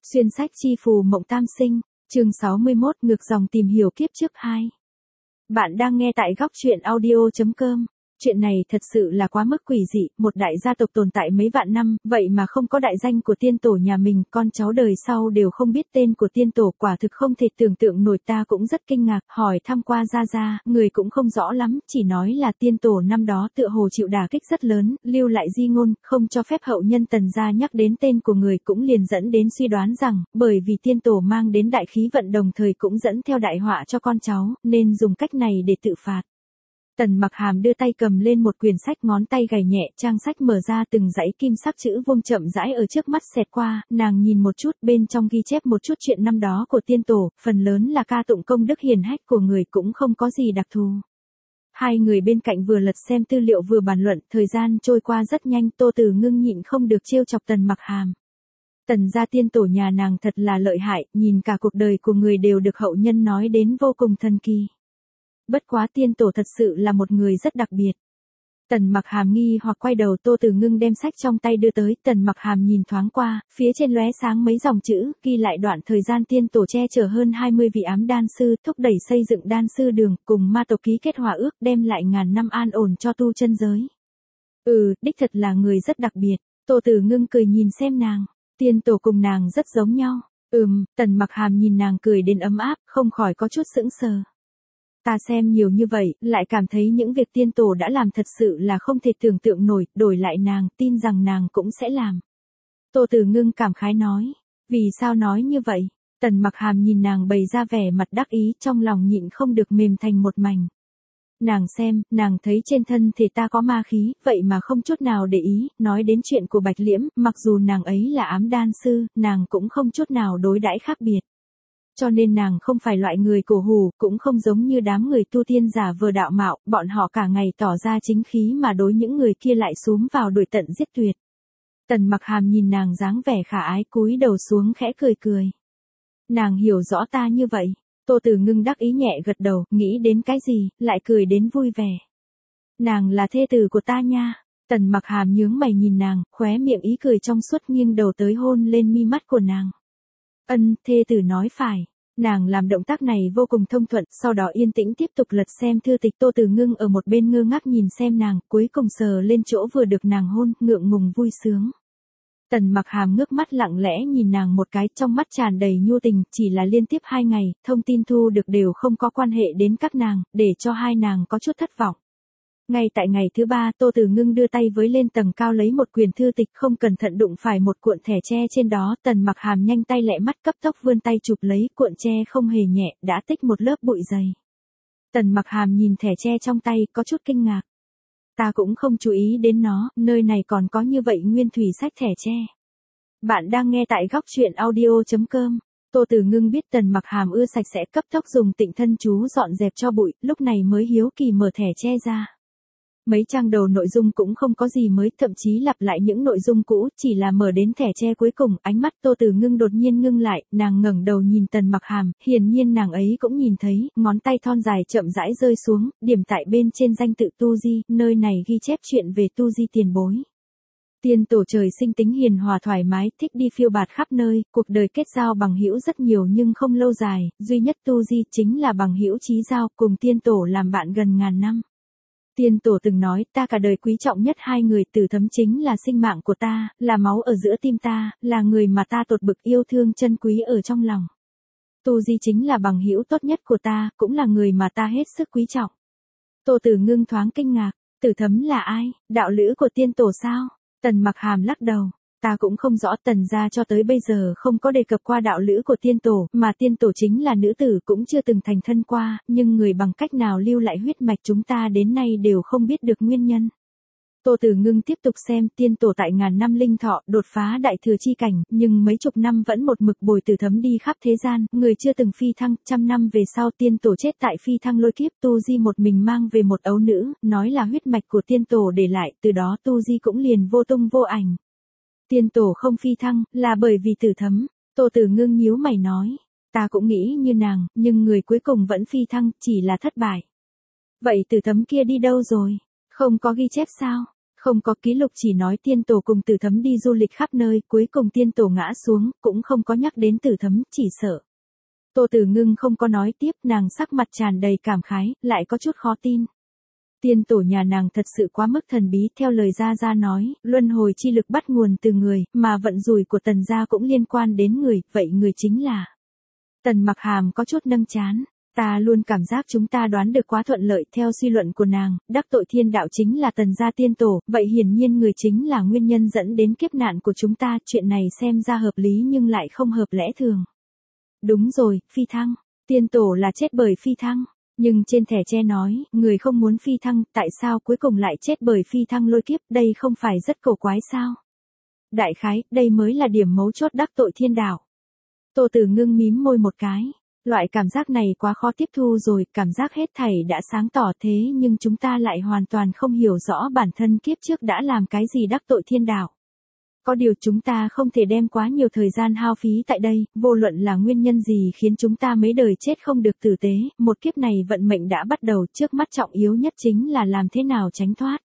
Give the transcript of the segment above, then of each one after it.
Xuyên sách chi phù mộng tam sinh, chương 61 ngược dòng tìm hiểu kiếp trước 2. Bạn đang nghe tại góc truyện audio.com. Chuyện này thật sự là quá mức quỷ dị, một đại gia tộc tồn tại mấy vạn năm, vậy mà không có đại danh của tiên tổ nhà mình, con cháu đời sau đều không biết tên của tiên tổ, quả thực không thể tưởng tượng nổi. Ta cũng rất kinh ngạc, hỏi thăm qua gia, người cũng không rõ lắm, chỉ nói là tiên tổ năm đó tựa hồ chịu đả kích rất lớn, lưu lại di ngôn, không cho phép hậu nhân Tần gia nhắc đến tên của người, cũng liền dẫn đến suy đoán rằng, bởi vì tiên tổ mang đến đại khí vận đồng thời cũng dẫn theo đại họa cho con cháu, nên dùng cách này để tự phạt. Tần Mặc Hàm đưa tay cầm lên một quyển sách, ngón tay gảy nhẹ, trang sách mở ra, từng dãy kim sắc chữ vuông chậm rãi ở trước mắt xẹt qua, nàng nhìn một chút, bên trong ghi chép một chút chuyện năm đó của tiên tổ, phần lớn là ca tụng công đức hiển hách của người, cũng không có gì đặc thù. Hai người bên cạnh vừa lật xem tư liệu vừa bàn luận, thời gian trôi qua rất nhanh, Tô Từ Ngưng nhịn không được trêu chọc Tần Mặc Hàm. Tần gia tiên tổ nhà nàng thật là lợi hại, nhìn cả cuộc đời của người đều được hậu nhân nói đến vô cùng thần kỳ. Bất quá tiên tổ thật sự là một người rất đặc biệt. Tần Mặc Hàm nghi hoặc quay đầu, Tô Từ Ngưng đem sách trong tay đưa tới, Tần Mặc Hàm nhìn thoáng qua, phía trên lóe sáng mấy dòng chữ, ghi lại đoạn thời gian tiên tổ che chở hơn 20 vị ám đan sư, thúc đẩy xây dựng đan sư đường, cùng ma tộc ký kết hòa ước, đem lại ngàn năm an ổn cho tu chân giới. Đích thật là người rất đặc biệt. Tô Từ Ngưng cười nhìn xem nàng, tiên tổ cùng nàng rất giống nhau. Tần Mặc Hàm nhìn nàng cười đến ấm áp, không khỏi có chút sững sờ. Ta xem nhiều như vậy, lại cảm thấy những việc tiên tổ đã làm thật sự là không thể tưởng tượng nổi, đổi lại nàng, tin rằng nàng cũng sẽ làm. Tô Từ Ngưng cảm khái nói. Vì sao nói như vậy? Tần Mặc Hàm nhìn nàng bày ra vẻ mặt đắc ý, trong lòng nhịn không được mềm thành một mảnh. Nàng xem, nàng thấy trên thân thể ta có ma khí, vậy mà không chút nào để ý, nói đến chuyện của Bạch Liễm, mặc dù nàng ấy là ám đan sư, nàng cũng không chút nào đối đãi khác biệt. Cho nên nàng không phải loại người cổ hủ, cũng không giống như đám người tu tiên giả vờ đạo mạo, bọn họ cả ngày tỏ ra chính khí mà đối những người kia lại xúm vào đuổi tận giết tuyệt. Tần Mặc Hàm nhìn nàng dáng vẻ khả ái, cúi đầu xuống khẽ cười cười. Nàng hiểu rõ ta như vậy. Tô Từ Ngưng đắc ý nhẹ gật đầu, nghĩ đến cái gì, lại cười đến vui vẻ. Nàng là thê tử của ta nha. Tần Mặc Hàm nhướng mày nhìn nàng, khóe miệng ý cười trong suốt, nghiêng đầu tới hôn lên mi mắt của nàng. Thê tử nói phải. Nàng làm động tác này vô cùng thông thuận, sau đó yên tĩnh tiếp tục lật xem thư tịch. Tô Từ Ngưng ở một bên ngơ ngác nhìn xem nàng, cuối cùng sờ lên chỗ vừa được nàng hôn, ngượng ngùng vui sướng. Tần Mặc Hàm ngước mắt lặng lẽ nhìn nàng một cái, trong mắt tràn đầy nhu tình, chỉ là liên tiếp 2 ngày, thông tin thu được đều không có quan hệ đến các nàng, để cho hai nàng có chút thất vọng. Ngay tại ngày thứ 3, Tô Từ Ngưng đưa tay với lên tầng cao lấy một quyển thư tịch, không cẩn thận đụng phải một cuộn thẻ tre trên đó, Tần Mặc Hàm nhanh tay lẹ mắt cấp tốc vươn tay chụp lấy, cuộn tre không hề nhẹ, đã tích một lớp bụi dày. Tần Mặc Hàm nhìn thẻ tre trong tay, có chút kinh ngạc. Ta cũng không chú ý đến nó, nơi này còn có như vậy nguyên thủy sách thẻ tre. Bạn đang nghe tại góc truyện audio.com. Tô Từ Ngưng biết Tần Mặc Hàm ưa sạch sẽ, cấp tốc dùng Tịnh Thân chú dọn dẹp cho bụi, lúc này mới hiếu kỳ mở thẻ tre ra. Mấy trang đầu nội dung cũng không có gì mới, thậm chí lặp lại những nội dung cũ, chỉ là mở đến thẻ tre cuối cùng, ánh mắt Tô Từ Ngưng đột nhiên ngưng lại, nàng ngẩng đầu nhìn Tần Mặc Hàm, hiển nhiên nàng ấy cũng nhìn thấy, ngón tay thon dài chậm rãi rơi xuống, điểm tại bên trên danh tự Tu Di, nơi này ghi chép chuyện về Tu Di tiền bối. Tiên tổ trời sinh tính hiền hòa thoải mái, thích đi phiêu bạt khắp nơi, cuộc đời kết giao bằng hữu rất nhiều nhưng không lâu dài, duy nhất Tu Di chính là bằng hữu chí giao, cùng tiên tổ làm bạn gần ngàn năm. Tiên tổ từng nói, ta cả đời quý trọng nhất 2 người, Tử Thấm chính là sinh mạng của ta, là máu ở giữa tim ta, là người mà ta tột bực yêu thương chân quý ở trong lòng. Tu Di chính là bằng hữu tốt nhất của ta, cũng là người mà ta hết sức quý trọng. Tô Từ Ngưng thoáng kinh ngạc, Tử Thấm là ai, đạo lữ của tiên tổ sao? Tần Mặc Hàm lắc đầu. Ta cũng không rõ, Tần gia cho tới bây giờ không có đề cập qua đạo lữ của tiên tổ, mà tiên tổ chính là nữ tử cũng chưa từng thành thân qua, nhưng người bằng cách nào lưu lại huyết mạch chúng ta đến nay đều không biết được nguyên nhân. Tô Từ Ngưng tiếp tục xem, tiên tổ tại ngàn năm linh thọ, đột phá đại thừa chi cảnh, nhưng mấy chục năm vẫn một mực bồi Tử Thấm đi khắp thế gian, người chưa từng phi thăng, 100 năm về sau tiên tổ chết tại phi thăng lôi kiếp, Tu Di một mình mang về một ấu nữ, nói là huyết mạch của tiên tổ để lại, từ đó Tu Di cũng liền vô tung vô ảnh. Tiên tổ không phi thăng, là bởi vì Tử Thấm. Tô Từ Ngưng nhíu mày nói. Ta cũng nghĩ như nàng, nhưng người cuối cùng vẫn phi thăng, chỉ là thất bại. Vậy Tử Thấm kia đi đâu rồi? Không có ghi chép sao? Không có ký lục, chỉ nói tiên tổ cùng Tử Thấm đi du lịch khắp nơi, cuối cùng tiên tổ ngã xuống, cũng không có nhắc đến Tử Thấm, chỉ sợ. Tô Tử Ngưng không có nói tiếp, nàng sắc mặt tràn đầy cảm khái, lại có chút khó tin. Tiên tổ nhà nàng thật sự quá mức thần bí, theo lời Gia Gia nói, luân hồi chi lực bắt nguồn từ người, mà vận rủi của Tần gia cũng liên quan đến người, vậy người chính là. Tần Mặc Hàm có chút nâng trán. Ta luôn cảm giác chúng ta đoán được quá thuận lợi, theo suy luận của nàng, đắc tội thiên đạo chính là Tần gia tiên tổ, vậy hiển nhiên người chính là nguyên nhân dẫn đến kiếp nạn của chúng ta, chuyện này xem ra hợp lý nhưng lại không hợp lẽ thường. Đúng rồi, phi thăng, tiên tổ là chết bởi phi thăng, nhưng trên thẻ tre nói, người không muốn phi thăng, tại sao cuối cùng lại chết bởi phi thăng lôi kiếp, đây không phải rất cổ quái sao? Đại khái, đây mới là điểm mấu chốt đắc tội thiên đạo. Tô Tử Ngưng mím môi một cái. Loại cảm giác này quá khó tiếp thu rồi, cảm giác hết thảy đã sáng tỏ thế nhưng chúng ta lại hoàn toàn không hiểu rõ bản thân kiếp trước đã làm cái gì đắc tội thiên đạo. Có điều chúng ta không thể đem quá nhiều thời gian hao phí tại đây, vô luận là nguyên nhân gì khiến chúng ta mấy đời chết không được tử tế, một kiếp này vận mệnh đã bắt đầu, trước mắt trọng yếu nhất chính là làm thế nào tránh thoát.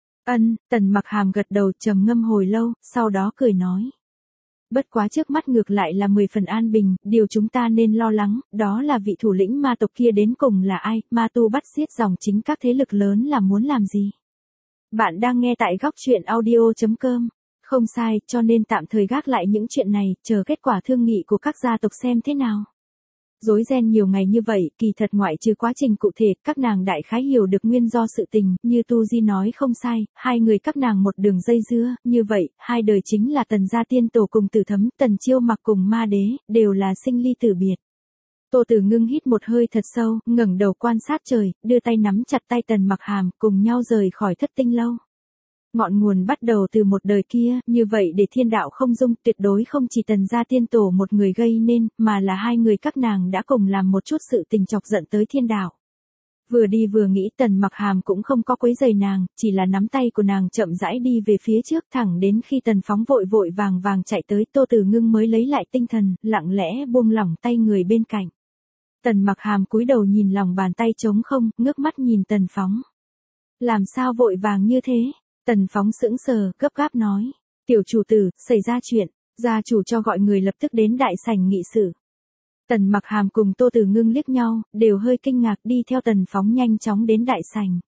Tần Mặc Hàm gật đầu trầm ngâm hồi lâu, sau đó cười nói. Bất quá trước mắt ngược lại là 10 phần an bình, điều chúng ta nên lo lắng, đó là vị thủ lĩnh ma tộc kia đến cùng là ai, ma tu bắt giết dòng chính các thế lực lớn là muốn làm gì. Bạn đang nghe tại góc truyện audio.com. Không sai, cho nên tạm thời gác lại những chuyện này, chờ kết quả thương nghị của các gia tộc xem thế nào. Rối ren nhiều ngày như vậy, kỳ thật ngoại trừ quá trình cụ thể, các nàng đại khái hiểu được nguyên do sự tình, như Tu Di nói không sai, hai người các nàng một đường dây dưa, như vậy, hai đời chính là Tần gia tiên tổ cùng Tử Thấm, Tần Chiêu Mặc cùng Ma Đế, đều là sinh ly tử biệt. Tô Tử Ngưng hít một hơi thật sâu, ngẩng đầu quan sát trời, đưa tay nắm chặt tay Tần Mặc Hàm, cùng nhau rời khỏi Thất Tinh lâu. Ngọn nguồn bắt đầu từ một đời kia, như vậy để thiên đạo không dung, tuyệt đối không chỉ Tần gia tiên tổ một người gây nên, mà là hai người các nàng đã cùng làm một chút sự tình chọc giận tới thiên đạo. Vừa đi vừa nghĩ, Tần Mặc Hàm cũng không có quấy rầy nàng, chỉ là nắm tay của nàng chậm rãi đi về phía trước, thẳng đến khi Tần Phóng vội vội vàng vàng chạy tới, Tô Tử Ngưng mới lấy lại tinh thần, lặng lẽ buông lỏng tay người bên cạnh. Tần Mặc Hàm cúi đầu nhìn lòng bàn tay trống không, ngước mắt nhìn Tần Phóng. Làm sao vội vàng như thế? Tần Phóng sững sờ, gấp gáp nói. Tiểu chủ tử, xảy ra chuyện, gia chủ cho gọi người lập tức đến đại sảnh nghị sự. Tần Mặc Hàm cùng Tô Tử Ngưng liếc nhau, đều hơi kinh ngạc đi theo Tần Phóng nhanh chóng đến đại sảnh.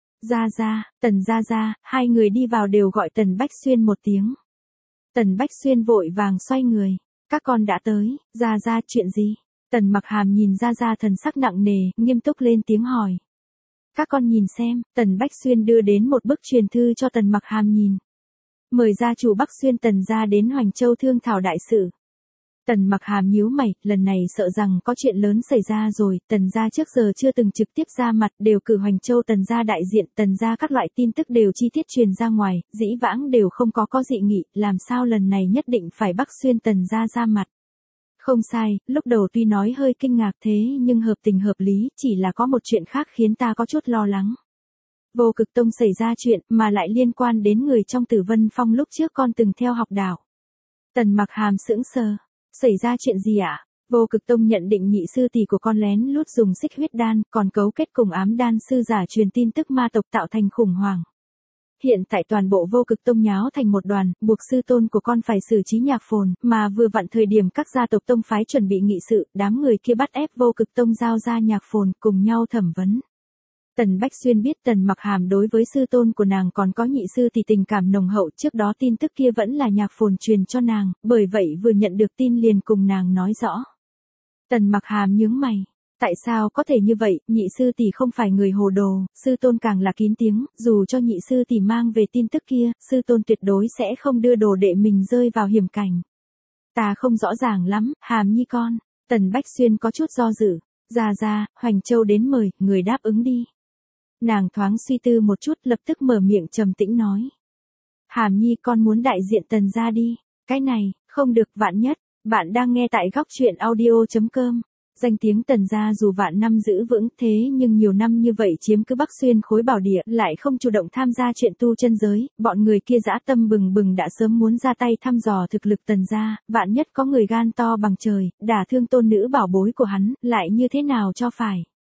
Tần gia gia, hai người đi vào đều gọi Tần Bách Xuyên một tiếng. Tần Bách Xuyên vội vàng xoay người. Các con đã tới, gia chuyện gì? Tần Mặc Hàm nhìn gia gia thần sắc nặng nề, nghiêm túc lên tiếng hỏi. Các con nhìn xem, Tần Bách Xuyên đưa đến một bức truyền thư cho Tần Mặc Hàm nhìn. Mời gia chủ Bắc Xuyên Tần gia đến Hoành Châu thương thảo đại sự. Tần Mặc Hàm nhíu mày, lần này sợ rằng có chuyện lớn xảy ra rồi, Tần gia trước giờ chưa từng trực tiếp ra mặt, đều cử Hoành Châu Tần gia đại diện, Tần gia các loại tin tức đều chi tiết truyền ra ngoài, dĩ vãng đều không có dị nghị, làm sao lần này nhất định phải Bắc Xuyên Tần gia ra mặt. Không sai, lúc đầu tuy nói hơi kinh ngạc thế nhưng hợp tình hợp lý, chỉ là có một chuyện khác khiến ta có chút lo lắng. Vô Cực Tông xảy ra chuyện mà lại liên quan đến người trong Tử Vân Phong lúc trước con từng theo học đạo. Tần Mặc Hàm sững sờ. Xảy ra chuyện gì ạ? Vô Cực Tông nhận định nhị sư tỷ của con lén lút dùng xích huyết đan, còn cấu kết cùng ám đan sư giả truyền tin tức ma tộc tạo thành khủng hoảng. Hiện tại toàn bộ Vô Cực Tông nháo thành một đoàn, buộc sư tôn của con phải xử trí Nhạc Phồn, mà vừa vặn thời điểm các gia tộc tông phái chuẩn bị nghị sự, đám người kia bắt ép Vô Cực Tông giao ra Nhạc Phồn, cùng nhau thẩm vấn. Tần Bách Xuyên biết Tần Mặc Hàm đối với sư tôn của nàng còn có nhị sư thì tình cảm nồng hậu, trước đó tin tức kia vẫn là Nhạc Phồn truyền cho nàng, bởi vậy vừa nhận được tin liền cùng nàng nói rõ. Tần Mặc Hàm nhướng mày. Tại sao có thể như vậy, nhị sư tỷ không phải người hồ đồ, sư tôn càng là kín tiếng, dù cho nhị sư tỷ mang về tin tức kia, sư tôn tuyệt đối sẽ không đưa đồ đệ mình rơi vào hiểm cảnh. Ta không rõ ràng lắm, Hàm nhi con. Tần Bách Xuyên có chút do dự. Ra, Hoành Châu đến mời, người đáp ứng đi. Nàng thoáng suy tư một chút, lập tức mở miệng trầm tĩnh nói. Hàm nhi con muốn đại diện Tần gia đi. Cái này, không được, vạn nhất. Bạn đang nghe tại góc truyện audio.com. Danh tiếng Tần gia dù vạn năm giữ vững thế nhưng nhiều năm như vậy chiếm cứ Bắc Xuyên khối bảo địa, lại không chủ động tham gia chuyện tu chân giới, bọn người kia dã tâm bừng bừng đã sớm muốn ra tay thăm dò thực lực Tần gia, vạn nhất có người gan to bằng trời, đả thương tôn nữ bảo bối của hắn, lại như thế nào cho phải.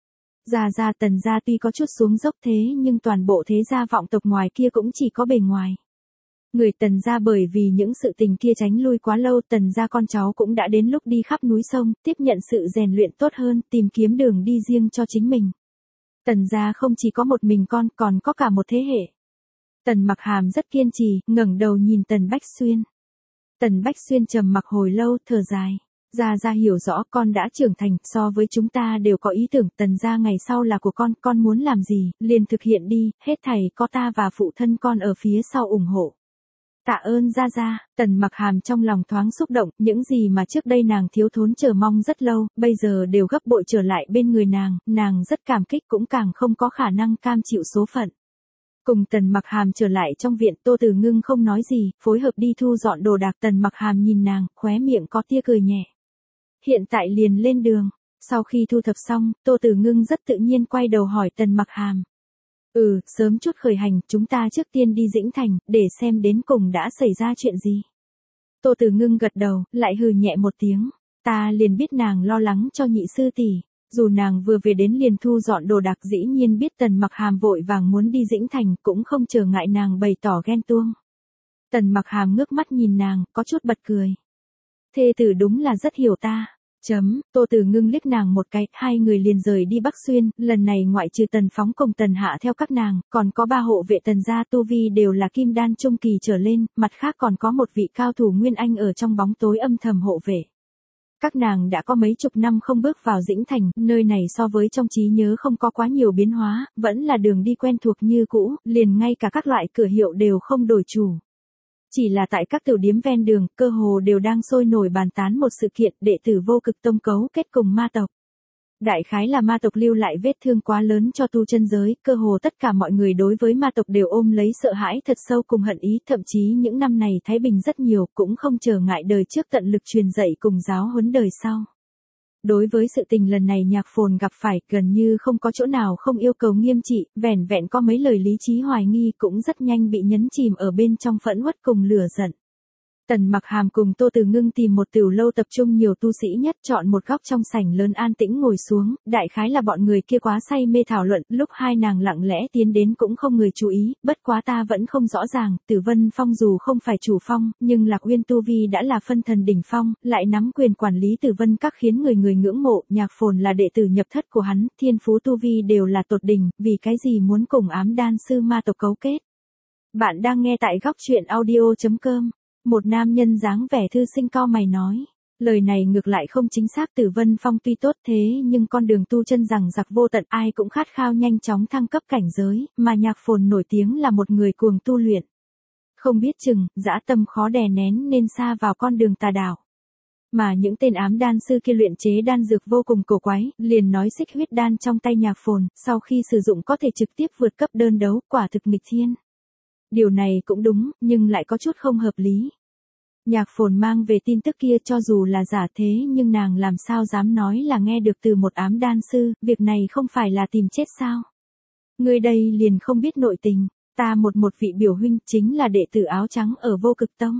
Gia Tần gia tuy có chút xuống dốc thế nhưng toàn bộ thế gia vọng tộc ngoài kia cũng chỉ có bề ngoài. Người Tần gia bởi vì những sự tình kia tránh lui quá lâu, Tần gia con cháu cũng đã đến lúc đi khắp núi sông, tiếp nhận sự rèn luyện tốt hơn, tìm kiếm đường đi riêng cho chính mình. Tần gia không chỉ có một mình con, còn có cả một thế hệ. Tần Mặc Hàm rất kiên trì, ngẩng đầu nhìn Tần Bách Xuyên. Tần Bách Xuyên trầm mặc hồi lâu, thở dài. Gia hiểu rõ con đã trưởng thành, so với chúng ta đều có ý tưởng, Tần gia ngày sau là của con muốn làm gì, liền thực hiện đi, hết thảy có ta và phụ thân con ở phía sau ủng hộ. Tạ ơn Gia. Tần Mặc Hàm trong lòng thoáng xúc động, những gì mà trước đây nàng thiếu thốn chờ mong rất lâu, bây giờ đều gấp bội trở lại bên người nàng rất cảm kích cũng càng không có khả năng cam chịu số phận. Cùng Tần Mặc Hàm trở lại trong viện, Tô Từ Ngưng không nói gì, phối hợp đi thu dọn đồ đạc. Tần Mặc Hàm nhìn nàng, khóe miệng có tia cười nhẹ. Hiện tại liền lên đường. Sau khi thu thập xong, Tô Từ Ngưng rất tự nhiên quay đầu hỏi Tần Mặc Hàm. Sớm chút khởi hành, chúng ta trước tiên đi Dĩnh Thành, để xem đến cùng đã xảy ra chuyện gì. Tô Từ Ngưng gật đầu, lại hừ nhẹ một tiếng. Ta liền biết nàng lo lắng cho nhị sư tỷ. Dù nàng vừa về đến liền thu dọn đồ đạc, dĩ nhiên biết Tần Mặc Hàm vội vàng muốn đi Dĩnh Thành, cũng không chờ ngại nàng bày tỏ ghen tuông. Tần Mặc Hàm ngước mắt nhìn nàng, có chút bật cười. Thê tử đúng là rất hiểu ta. Tô Từ Ngưng liếc nàng một cái, hai người liền rời đi Bắc Xuyên, lần này ngoại trừ Tần Phóng cùng Tần Hạ theo các nàng, còn có 3 hộ vệ Tần gia tu vi đều là kim đan trung kỳ trở lên, mặt khác còn có một vị cao thủ Nguyên Anh ở trong bóng tối âm thầm hộ vệ. Các nàng đã có mấy chục năm không bước vào Dĩnh Thành, nơi này so với trong trí nhớ không có quá nhiều biến hóa, vẫn là đường đi quen thuộc như cũ, liền ngay cả các loại cửa hiệu đều không đổi chủ. Chỉ là tại các tiểu điếm ven đường, cơ hồ đều đang sôi nổi bàn tán một sự kiện, đệ tử Vô Cực Tông cấu kết cùng ma tộc. Đại khái là ma tộc lưu lại vết thương quá lớn cho tu chân giới, cơ hồ tất cả mọi người đối với ma tộc đều ôm lấy sợ hãi thật sâu cùng hận ý, thậm chí những năm này thái bình rất nhiều, cũng không trở ngại đời trước tận lực truyền dạy cùng giáo huấn đời sau. Đối với sự tình lần này Nhạc Phồn gặp phải, gần như không có chỗ nào không yêu cầu nghiêm trị, vẻn vẹn có mấy lời lý trí hoài nghi cũng rất nhanh bị nhấn chìm ở bên trong phẫn uất cùng lửa giận. Tần Mặc Hàm cùng Tô Từ Ngưng tìm một tiểu lâu tập trung nhiều tu sĩ nhất, chọn một góc trong sảnh lớn an tĩnh ngồi xuống, đại khái là bọn người kia quá say mê thảo luận, lúc hai nàng lặng lẽ tiến đến cũng không người chú ý, bất quá ta vẫn không rõ ràng, Tử Vân Phong dù không phải chủ phong, nhưng Lạc Uyên tu vi đã là phân thần đỉnh phong, lại nắm quyền quản lý Tử Vân Các khiến người người ngưỡng mộ, Nhạc Phồn là đệ tử nhập thất của hắn, thiên phú tu vi đều là tột đỉnh, vì cái gì muốn cùng ám đan sư ma tộc cấu kết. Bạn đang nghe tại góc truyện audio.com. Một nam nhân dáng vẻ thư sinh cau mày nói. Lời này ngược lại không chính xác, Tử Vân Phong tuy tốt thế nhưng con đường tu chân rằng giặc vô tận, ai cũng khát khao nhanh chóng thăng cấp cảnh giới, mà Nhạc Phồn nổi tiếng là một người cuồng tu luyện. Không biết chừng, dã tâm khó đè nén nên sa vào con đường tà đạo. Mà những tên ám đan sư kia luyện chế đan dược vô cùng cổ quái, liền nói xích huyết đan trong tay Nhạc Phồn, sau khi sử dụng có thể trực tiếp vượt cấp đơn đấu, quả thực nghịch thiên. Điều này cũng đúng, nhưng lại có chút không hợp lý. Nhạc Phồn mang về tin tức kia cho dù là giả thế nhưng nàng làm sao dám nói là nghe được từ một ám đan sư, việc này không phải là tìm chết sao? Ngươi đây liền không biết nội tình, ta một vị biểu huynh chính là đệ tử áo trắng ở Vô Cực Tông.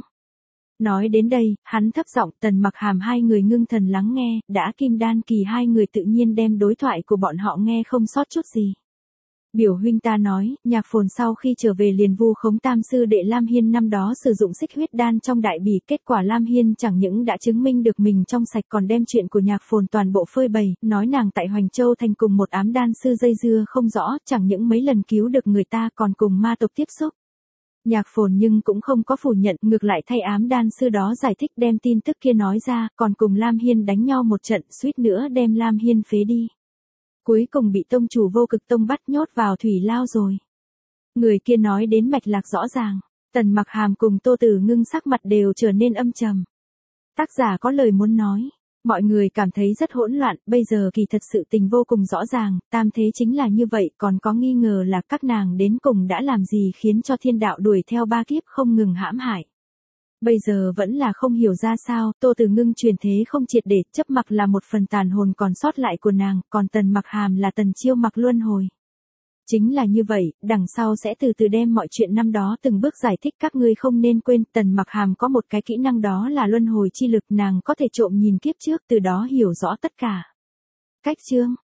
Nói đến đây, hắn thấp giọng, Tần Mặc Hàm hai người ngưng thần lắng nghe, đã kim đan kỳ hai người tự nhiên đem đối thoại của bọn họ nghe không sót chút gì. Biểu huynh ta nói, Nhạc Phồn sau khi trở về liền vu khống tam sư đệ Lam Hiên năm đó sử dụng xích huyết đan trong đại bỉ, kết quả Lam Hiên chẳng những đã chứng minh được mình trong sạch còn đem chuyện của Nhạc Phồn toàn bộ phơi bày, nói nàng tại Hoành Châu thành cùng một ám đan sư dây dưa không rõ, chẳng những mấy lần cứu được người ta còn cùng ma tộc tiếp xúc. Nhạc Phồn nhưng cũng không có phủ nhận, ngược lại thay ám đan sư đó giải thích đem tin tức kia nói ra, còn cùng Lam Hiên đánh nhau một trận, suýt nữa đem Lam Hiên phế đi. Cuối cùng bị tông chủ Vô Cực Tông bắt nhốt vào thủy lao rồi. Người kia nói đến mạch lạc rõ ràng, Tần Mặc Hàm cùng Tô Từ Ngưng sắc mặt đều trở nên âm trầm. Tác giả có lời muốn nói, mọi người cảm thấy rất hỗn loạn, bây giờ kỳ thật sự tình vô cùng rõ ràng, tam thế chính là như vậy, còn có nghi ngờ là các nàng đến cùng đã làm gì khiến cho thiên đạo đuổi theo ba kiếp không ngừng hãm hại. Bây giờ vẫn là không hiểu ra sao, Tô Từ Ngưng truyền thế không triệt để, chấp mặc là một phần tàn hồn còn sót lại của nàng, còn Tần Mặc Hàm là Tần Chiêu mặc luân hồi. Chính là như vậy, đằng sau sẽ từ từ đem mọi chuyện năm đó từng bước giải thích, các ngươi không nên quên, Tần Mặc Hàm có một cái kỹ năng đó là luân hồi chi lực, nàng có thể trộm nhìn kiếp trước, từ đó hiểu rõ tất cả. Cách chương